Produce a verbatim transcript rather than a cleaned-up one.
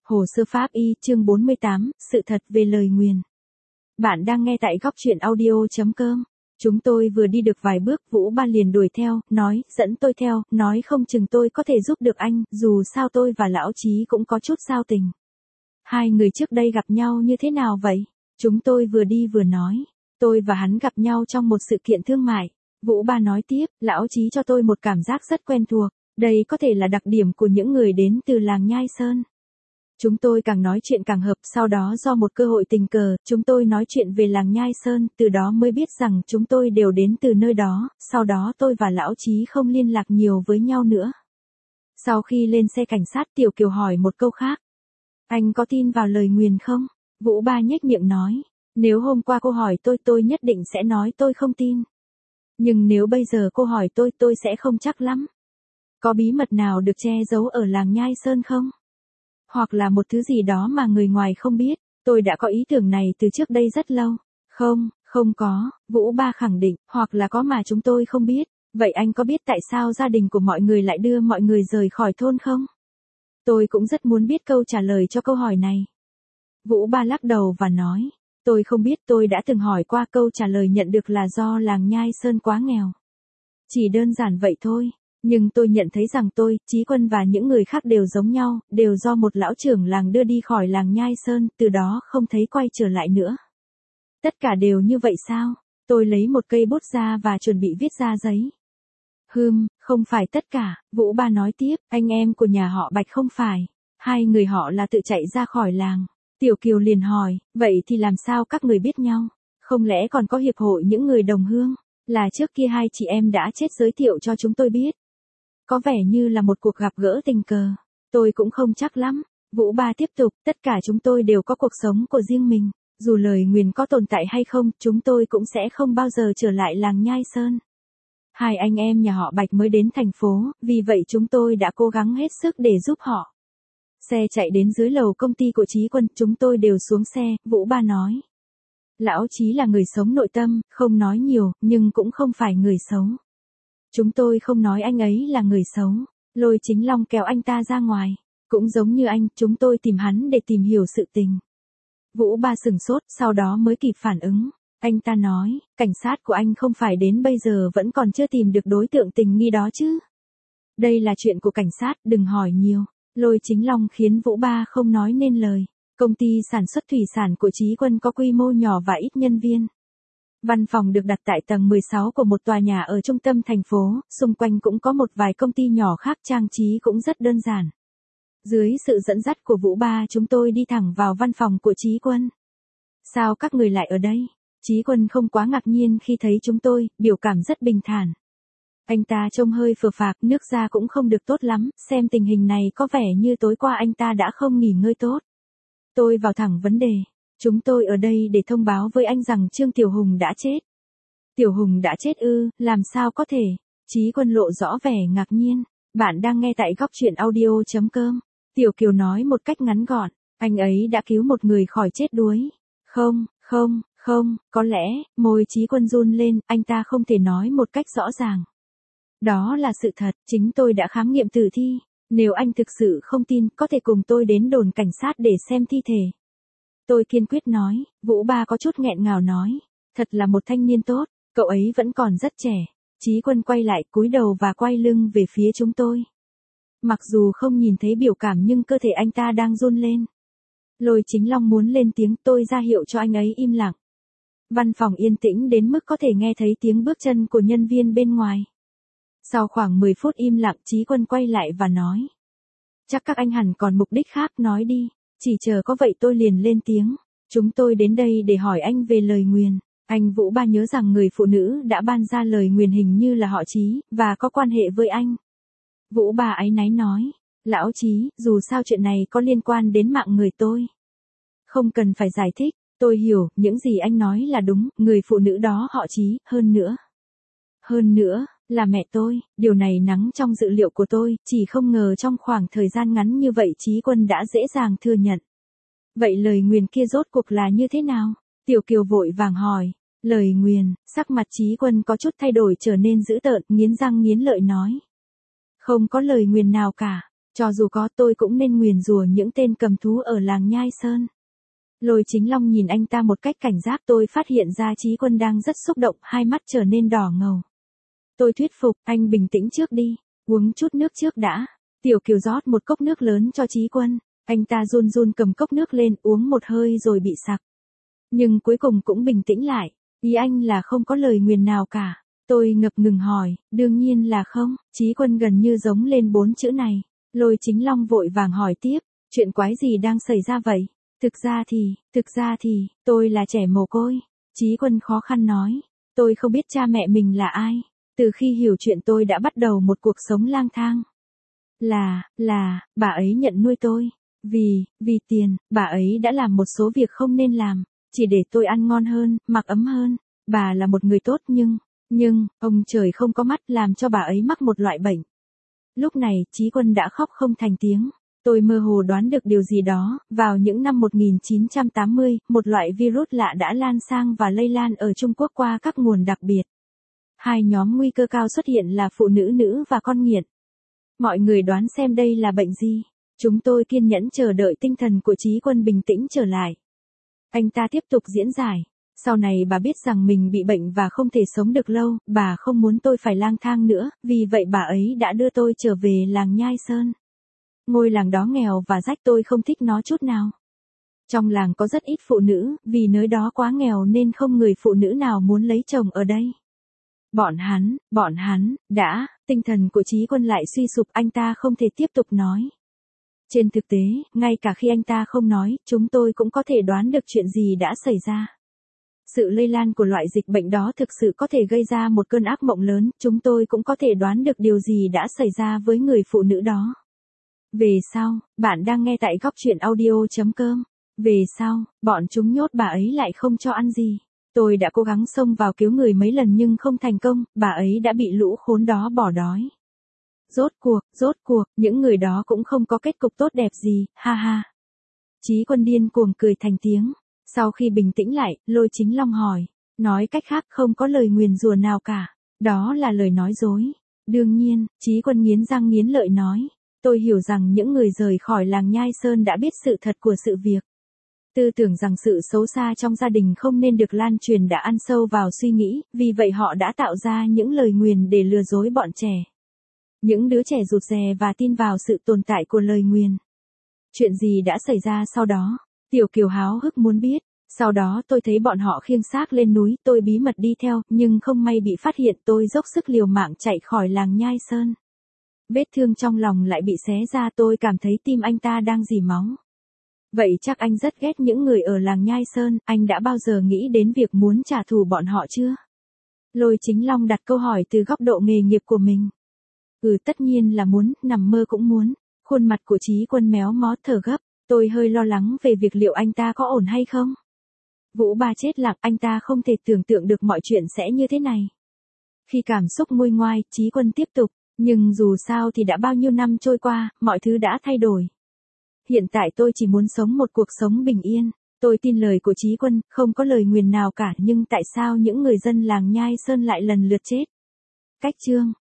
Hồ sơ pháp y chương bốn mươi tám, sự thật về lời nguyền. Bạn đang nghe tại góc truyện audio chấm com. Chúng tôi vừa đi được vài bước, Vũ Ba liền đuổi theo, nói, dẫn tôi theo, nói không chừng tôi có thể giúp được anh, dù sao tôi và lão Chí cũng có chút giao tình. Hai người trước đây gặp nhau như thế nào vậy? Chúng tôi vừa đi vừa nói. Tôi và hắn gặp nhau trong một sự kiện thương mại. Vũ Ba nói tiếp, lão Chí cho tôi một cảm giác rất quen thuộc. Đây có thể là đặc điểm của những người đến từ làng Nhai Sơn. Chúng tôi càng nói chuyện càng hợp, sau đó do một cơ hội tình cờ, chúng tôi nói chuyện về làng Nhai Sơn, từ đó mới biết rằng chúng tôi đều đến từ nơi đó, sau đó tôi và lão Chí không liên lạc nhiều với nhau nữa. Sau khi lên xe cảnh sát, Tiểu Kiều hỏi một câu khác. Anh có tin vào lời nguyền không? Vũ Ba nhếch miệng nói. Nếu hôm qua cô hỏi tôi, tôi nhất định sẽ nói tôi không tin. Nhưng nếu bây giờ cô hỏi tôi, tôi sẽ không chắc lắm. Có bí mật nào được che giấu ở làng Nhai Sơn không? Hoặc là một thứ gì đó mà người ngoài không biết. Tôi đã có ý tưởng này từ trước đây rất lâu. Không, không có, Vũ Ba khẳng định, hoặc là có mà chúng tôi không biết. Vậy anh có biết tại sao gia đình của mọi người lại đưa mọi người rời khỏi thôn không? Tôi cũng rất muốn biết câu trả lời cho câu hỏi này. Vũ Ba lắc đầu và nói, tôi không biết, tôi đã từng hỏi qua, câu trả lời nhận được là do làng Nhai Sơn quá nghèo. Chỉ đơn giản vậy thôi. Nhưng tôi nhận thấy rằng tôi, Chí Quân và những người khác đều giống nhau, đều do một lão trưởng làng đưa đi khỏi làng Nhai Sơn, từ đó không thấy quay trở lại nữa. Tất cả đều như vậy sao? Tôi lấy một cây bút ra và chuẩn bị viết ra giấy. Hừm, không phải tất cả, Vũ Ba nói tiếp, anh em của nhà họ Bạch không phải. Hai người họ là tự chạy ra khỏi làng. Tiểu Kiều liền hỏi, vậy thì làm sao các người biết nhau? Không lẽ còn có hiệp hội những người đồng hương? Là trước kia hai chị em đã chết giới thiệu cho chúng tôi biết. Có vẻ như là một cuộc gặp gỡ tình cờ. Tôi cũng không chắc lắm. Vũ Ba tiếp tục, tất cả chúng tôi đều có cuộc sống của riêng mình. Dù lời nguyền có tồn tại hay không, chúng tôi cũng sẽ không bao giờ trở lại làng Nhai Sơn. Hai anh em nhà họ Bạch mới đến thành phố, vì vậy chúng tôi đã cố gắng hết sức để giúp họ. Xe chạy đến dưới lầu công ty của Chí Quân, chúng tôi đều xuống xe, Vũ Ba nói. Lão Chí là người sống nội tâm, không nói nhiều, nhưng cũng không phải người xấu. Chúng tôi không nói anh ấy là người xấu. Lôi Chính Long kéo anh ta ra ngoài. Cũng giống như anh, chúng tôi tìm hắn để tìm hiểu sự tình. Vũ Ba sừng sốt, sau đó mới kịp phản ứng. Anh ta nói, cảnh sát của anh không phải đến bây giờ vẫn còn chưa tìm được đối tượng tình nghi đó chứ. Đây là chuyện của cảnh sát, đừng hỏi nhiều. Lôi Chính Long khiến Vũ Ba không nói nên lời. Công ty sản xuất thủy sản của Chí Quân có quy mô nhỏ và ít nhân viên. Văn phòng được đặt tại tầng mười sáu của một tòa nhà ở trung tâm thành phố, xung quanh cũng có một vài công ty nhỏ khác, trang trí cũng rất đơn giản. Dưới sự dẫn dắt của Vũ Ba, chúng tôi đi thẳng vào văn phòng của Chí Quân. Sao các người lại ở đây? Chí Quân không quá ngạc nhiên khi thấy chúng tôi, biểu cảm rất bình thản. Anh ta trông hơi phờ phạc, nước da cũng không được tốt lắm, xem tình hình này có vẻ như tối qua anh ta đã không nghỉ ngơi tốt. Tôi vào thẳng vấn đề. Chúng tôi ở đây để thông báo với anh rằng Trương Tiểu Hùng đã chết. Tiểu Hùng đã chết ư, làm sao có thể? Chí Quân lộ rõ vẻ ngạc nhiên. Bạn đang nghe tại góc truyện audio chấm com. Tiểu Kiều nói một cách ngắn gọn. Anh ấy đã cứu một người khỏi chết đuối. Không, không, không, có lẽ, môi Chí Quân run lên, anh ta không thể nói một cách rõ ràng. Đó là sự thật, chính tôi đã khám nghiệm tử thi. Nếu anh thực sự không tin, có thể cùng tôi đến đồn cảnh sát để xem thi thể. Tôi kiên quyết nói, Vũ Ba có chút nghẹn ngào nói, thật là một thanh niên tốt, cậu ấy vẫn còn rất trẻ. Chí Quân quay lại, cúi đầu và quay lưng về phía chúng tôi. Mặc dù không nhìn thấy biểu cảm nhưng cơ thể anh ta đang run lên. Lôi Chính Long muốn lên tiếng, tôi ra hiệu cho anh ấy im lặng. Văn phòng yên tĩnh đến mức có thể nghe thấy tiếng bước chân của nhân viên bên ngoài. Sau khoảng mười phút im lặng, Chí Quân quay lại và nói. Chắc các anh hẳn còn mục đích khác, nói đi. Chỉ chờ có vậy tôi liền lên tiếng. Chúng tôi đến đây để hỏi anh về lời nguyền. Anh Vũ Ba nhớ rằng người phụ nữ đã ban ra lời nguyền hình như là họ Chí, và có quan hệ với anh. Vũ Ba áy náy nói. Lão Chí, dù sao chuyện này có liên quan đến mạng người tôi. Không cần phải giải thích, tôi hiểu, những gì anh nói là đúng, người phụ nữ đó họ Chí, hơn nữa. Hơn nữa, là mẹ tôi, điều này nắng trong dự liệu của tôi, chỉ không ngờ trong khoảng thời gian ngắn như vậy Chí Quân đã dễ dàng thừa nhận. Vậy lời nguyền kia rốt cuộc là như thế nào? Tiểu Kiều vội vàng hỏi. Lời nguyền, sắc mặt Chí Quân có chút thay đổi trở nên dữ tợn, nghiến răng nghiến lợi nói. Không có lời nguyền nào cả. Cho dù có tôi cũng nên nguyền rủa những tên cầm thú ở làng Nhai Sơn. Lôi Chính Long nhìn anh ta một cách cảnh giác, tôi phát hiện ra Chí Quân đang rất xúc động, hai mắt trở nên đỏ ngầu. Tôi thuyết phục, anh bình tĩnh trước đi, uống chút nước trước đã. Tiểu Kiều rót một cốc nước lớn cho Chí Quân, anh ta run run cầm cốc nước lên uống một hơi rồi bị sặc. Nhưng cuối cùng cũng bình tĩnh lại, ý anh là không có lời nguyền nào cả. Tôi ngập ngừng hỏi, đương nhiên là không, Chí Quân gần như giống lên bốn chữ này. Lôi Chính Long vội vàng hỏi tiếp, chuyện quái gì đang xảy ra vậy? Thực ra thì, thực ra thì, tôi là trẻ mồ côi. Chí Quân khó khăn nói, tôi không biết cha mẹ mình là ai. Từ khi hiểu chuyện tôi đã bắt đầu một cuộc sống lang thang. Là, là, bà ấy nhận nuôi tôi. Vì, vì tiền, bà ấy đã làm một số việc không nên làm, chỉ để tôi ăn ngon hơn, mặc ấm hơn. Bà là một người tốt nhưng, nhưng, ông trời không có mắt làm cho bà ấy mắc một loại bệnh. Lúc này, Chí Quân đã khóc không thành tiếng. Tôi mơ hồ đoán được điều gì đó, vào những năm một nghìn chín trăm tám mươi, một loại virus lạ đã lan sang và lây lan ở Trung Quốc qua các nguồn đặc biệt. Hai nhóm nguy cơ cao xuất hiện là phụ nữ nữ và con nghiện. Mọi người đoán xem đây là bệnh gì? Chúng tôi kiên nhẫn chờ đợi tinh thần của Chí Quân bình tĩnh trở lại. Anh ta tiếp tục diễn giải. Sau này bà biết rằng mình bị bệnh và không thể sống được lâu, bà không muốn tôi phải lang thang nữa, vì vậy bà ấy đã đưa tôi trở về làng Nhai Sơn. Ngôi làng đó nghèo và rách, tôi không thích nó chút nào. Trong làng có rất ít phụ nữ, vì nơi đó quá nghèo nên không người phụ nữ nào muốn lấy chồng ở đây. Bọn hắn, bọn hắn, đã, tinh thần của Chí Quân lại suy sụp, anh ta không thể tiếp tục nói. Trên thực tế, ngay cả khi anh ta không nói, chúng tôi cũng có thể đoán được chuyện gì đã xảy ra. Sự lây lan của loại dịch bệnh đó thực sự có thể gây ra một cơn ác mộng lớn, chúng tôi cũng có thể đoán được điều gì đã xảy ra với người phụ nữ đó. Về sau, bạn đang nghe tại góc truyện audio chấm com. Về sau, bọn chúng nhốt bà ấy lại không cho ăn gì. Tôi đã cố gắng xông vào cứu người mấy lần nhưng không thành công, bà ấy đã bị lũ khốn đó bỏ đói. Rốt cuộc, rốt cuộc, những người đó cũng không có kết cục tốt đẹp gì, ha ha. Chí Quân điên cuồng cười thành tiếng. Sau khi bình tĩnh lại, Lôi Chính Long hỏi. Nói cách khác không có lời nguyền rủa nào cả. Đó là lời nói dối. Đương nhiên, Chí Quân nghiến răng nghiến lợi nói. Tôi hiểu rằng những người rời khỏi làng Nhai Sơn đã biết sự thật của sự việc. Tư tưởng rằng sự xấu xa trong gia đình không nên được lan truyền đã ăn sâu vào suy nghĩ, vì vậy họ đã tạo ra những lời nguyền để lừa dối bọn trẻ. Những đứa trẻ rụt rè và tin vào sự tồn tại của lời nguyền. Chuyện gì đã xảy ra sau đó? Tiểu Kiều háo hức muốn biết. Sau đó tôi thấy bọn họ khiêng xác lên núi, tôi bí mật đi theo, nhưng không may bị phát hiện, tôi dốc sức liều mạng chạy khỏi làng Nhai Sơn. Vết thương trong lòng lại bị xé ra, tôi cảm thấy tim anh ta đang rỉ máu. Vậy chắc anh rất ghét những người ở làng Nhai Sơn, anh đã bao giờ nghĩ đến việc muốn trả thù bọn họ chưa? Lôi Chính Long đặt câu hỏi từ góc độ nghề nghiệp của mình. Ừ, tất nhiên là muốn, nằm mơ cũng muốn. Khuôn mặt của Chí Quân méo mó thở gấp, tôi hơi lo lắng về việc liệu anh ta có ổn hay không. Vũ Ba chết lạc, anh ta không thể tưởng tượng được mọi chuyện sẽ như thế này. Khi cảm xúc nguôi ngoai, Chí Quân tiếp tục, nhưng dù sao thì đã bao nhiêu năm trôi qua, mọi thứ đã thay đổi. Hiện tại tôi chỉ muốn sống một cuộc sống bình yên. Tôi tin lời của Chí Quân, không có lời nguyền nào cả, nhưng tại sao những người dân làng Nhai Sơn lại lần lượt chết? Cách chương